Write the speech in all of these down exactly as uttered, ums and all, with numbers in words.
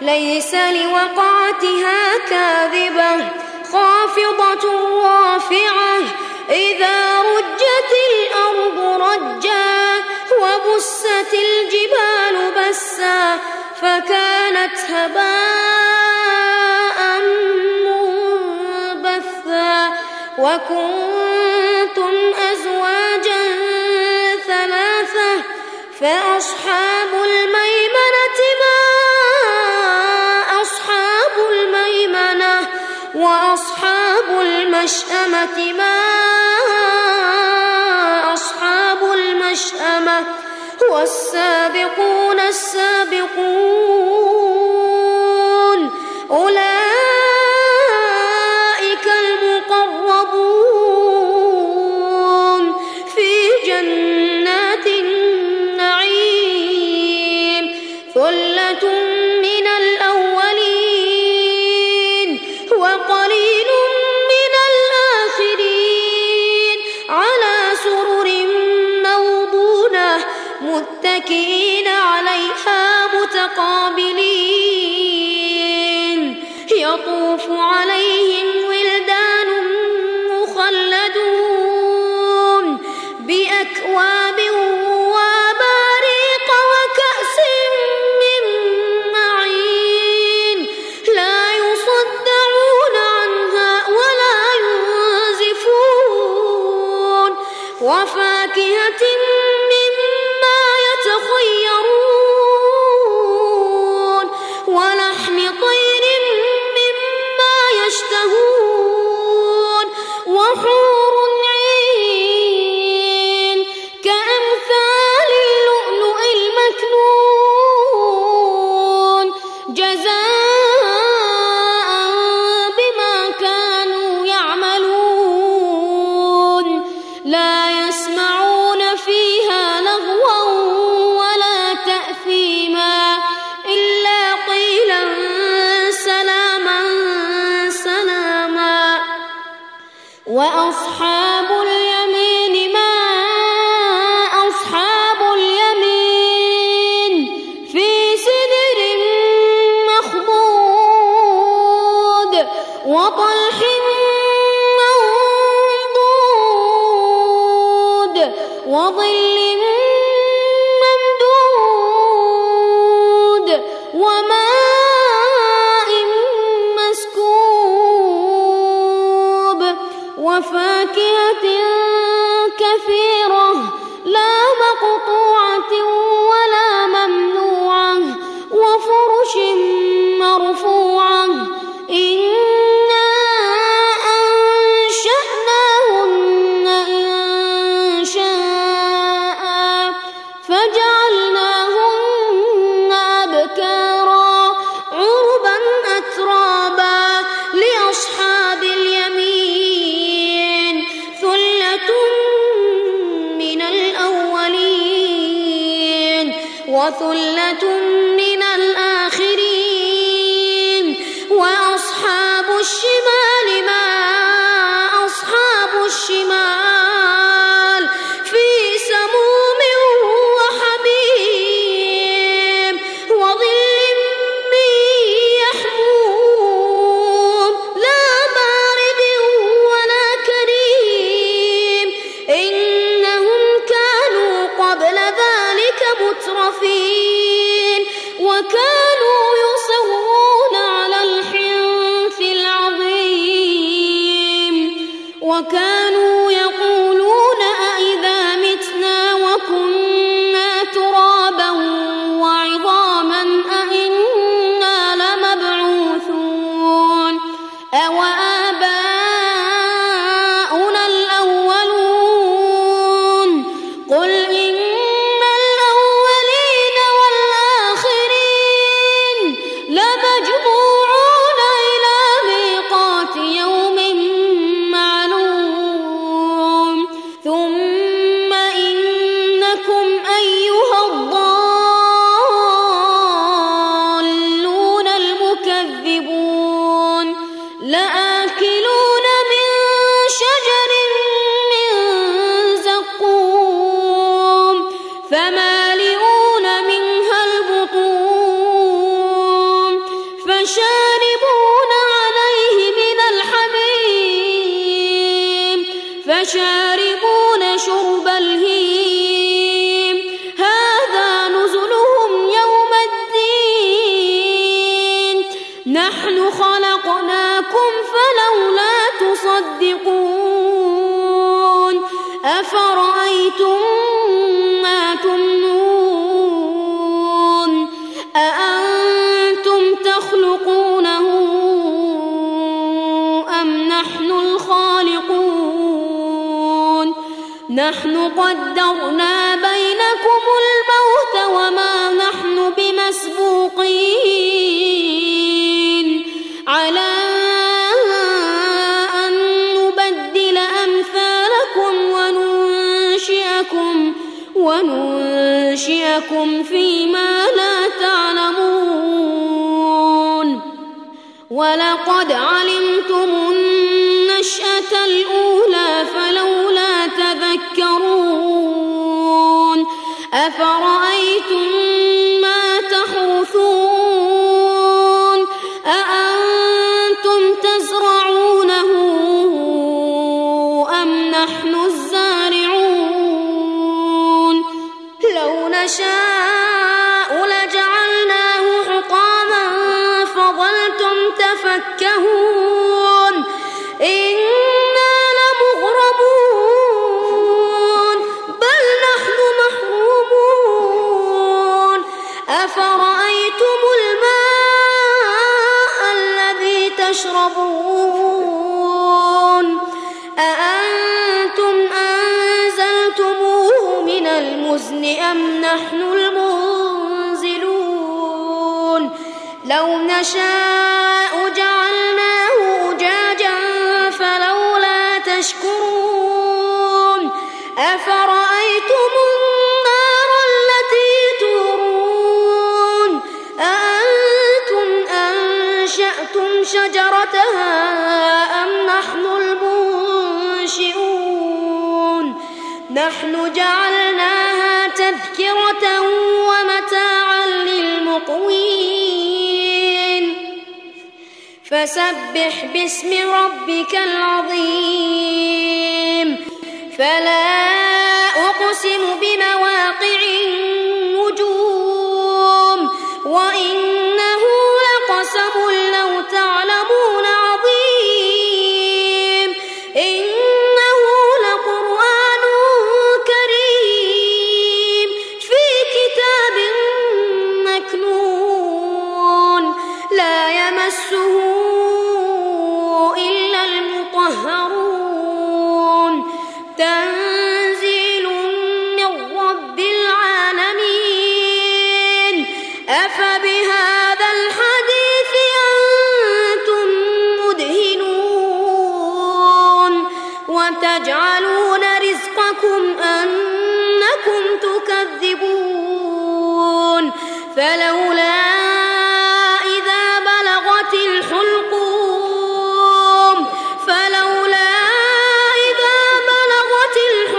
ليس لوقعتها كاذبة خافضة رافعة إذا رجت الأرض رجا وبست الجبال بسا فكانت هباء منبثا وكنتم أزواجا ثلاثة فأصحاب الميمنة ما أصحاب الميمنة وأصحاب المشأمة ما أصحاب المشأمة والسابقون السابقون أولئك المقربون في جنات النعيم ثلة من الأولين وقليل من الآخرين على سرر موضونة متكئين عليها متقابلين يطوف عليهم ولدان مخلدون بأكواب وأباريق وكأس من معين لا يصدعون عنها ولا ينزفون وفاكهة مما يتخيرون ولحم طير مما يشتهون وحور عين كأمثال اللؤلؤ المكنون جزاء بما كانوا يعملون لا يسمعون فيها لغوا ولا تأثيما إلا قيلا سلاما سلاما وأصحاب اليمين ما أصحاب اليمين في سدر مخضود وطلح منضود وظل ممدود وماء مسكوب وفاكهة كثيرة لا مقطوعة ولا ممنوعة وفرش مرفوعة إنا أنشأناهن إنشاء فجعلناهن أبكارا عربا أترابا لأصحاب اليمين ثلة من الأولين وثلة من الآخرين وأصحاب الشمال ما أصحاب الشمال في سموم وحميم وظل من يحموم لا بارد ولا كريم إنهم كانوا قبل ذلك مترفين وكانوا يصرون على الحنث العظيم وكانوا يقولون أئذا متنا وكنا ترابا وعظاما أئنا لمبعوثون أوآباؤنا الأولون قل إن الأولين والآخرين لمجموعون إلى ميقات يوم معلوم نحن قدرنا بينكم الموت وما نحن بمسبوقين على أن نبدل أمثالكم وننشئكم وننشئكم فيما لا تعلمون ولقد علمتم النشأة الأولى فلولا تذكرون أفرأيتم ما تحرثون أأنتم تزرعونه أم نحن الزارعون لو نشاء لجعلناه حطاما فظلتم تفكهون إنا لمغرمون بل نحن محرومون أفرأيتم الماء الذي تشربون أأنتم أنزلتموه من المزن أم نحن المنزلون لو نشاء جعلناه أجاجا فلولا تشكرون أفرأيتم النار التي تورون أأنتم أنشأتم شجرتها أم نحن المنشئون نحن جعلناها تذكرة ومتاعا للمقوين فسبح باسم ربك العظيم فلا أقسم بمواقع النجوم وإنه لقسم لو تعلمون عظيم إنه لقرآن كريم في كتاب مكنون لا يمسه إلا المطهرون تنزيل من رب العالمين أفبهذا الحديث أنتم مدهنون وتجعلون رزقكم أنكم تكذبون فلولا إذا بلغت الحلقوم فلولا إذا بلغت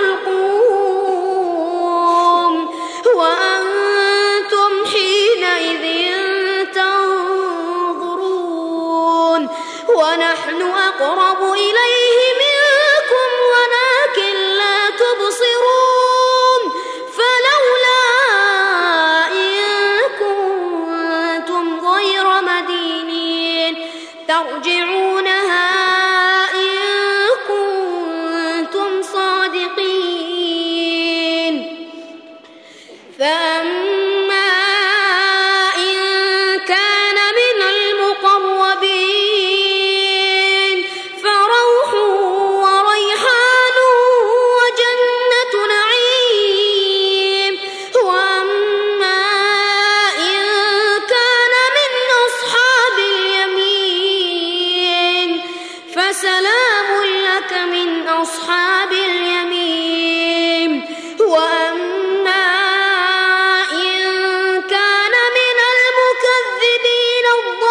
الحلقوم وأنتم حينئذ تنظرون ونحن أقرب إليه منكم ولكن لا تبصرون فلولا إن كنتم غير مدينين ترجعونها إن كنتم صادقين فأما إن كان من المقربين فروح وريحان وجنة نعيم وأما إن كان من أصحاب اليمين فسلام لك من أصحاب اليمين وأما إن كان من المكذبين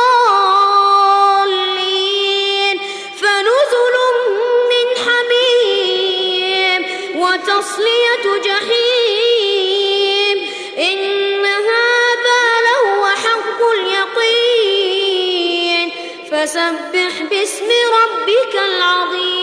الضالين فنزل من حميم وتصلية جحيم إن هذا لهو حق اليقين فسبح باسم ربك العظيم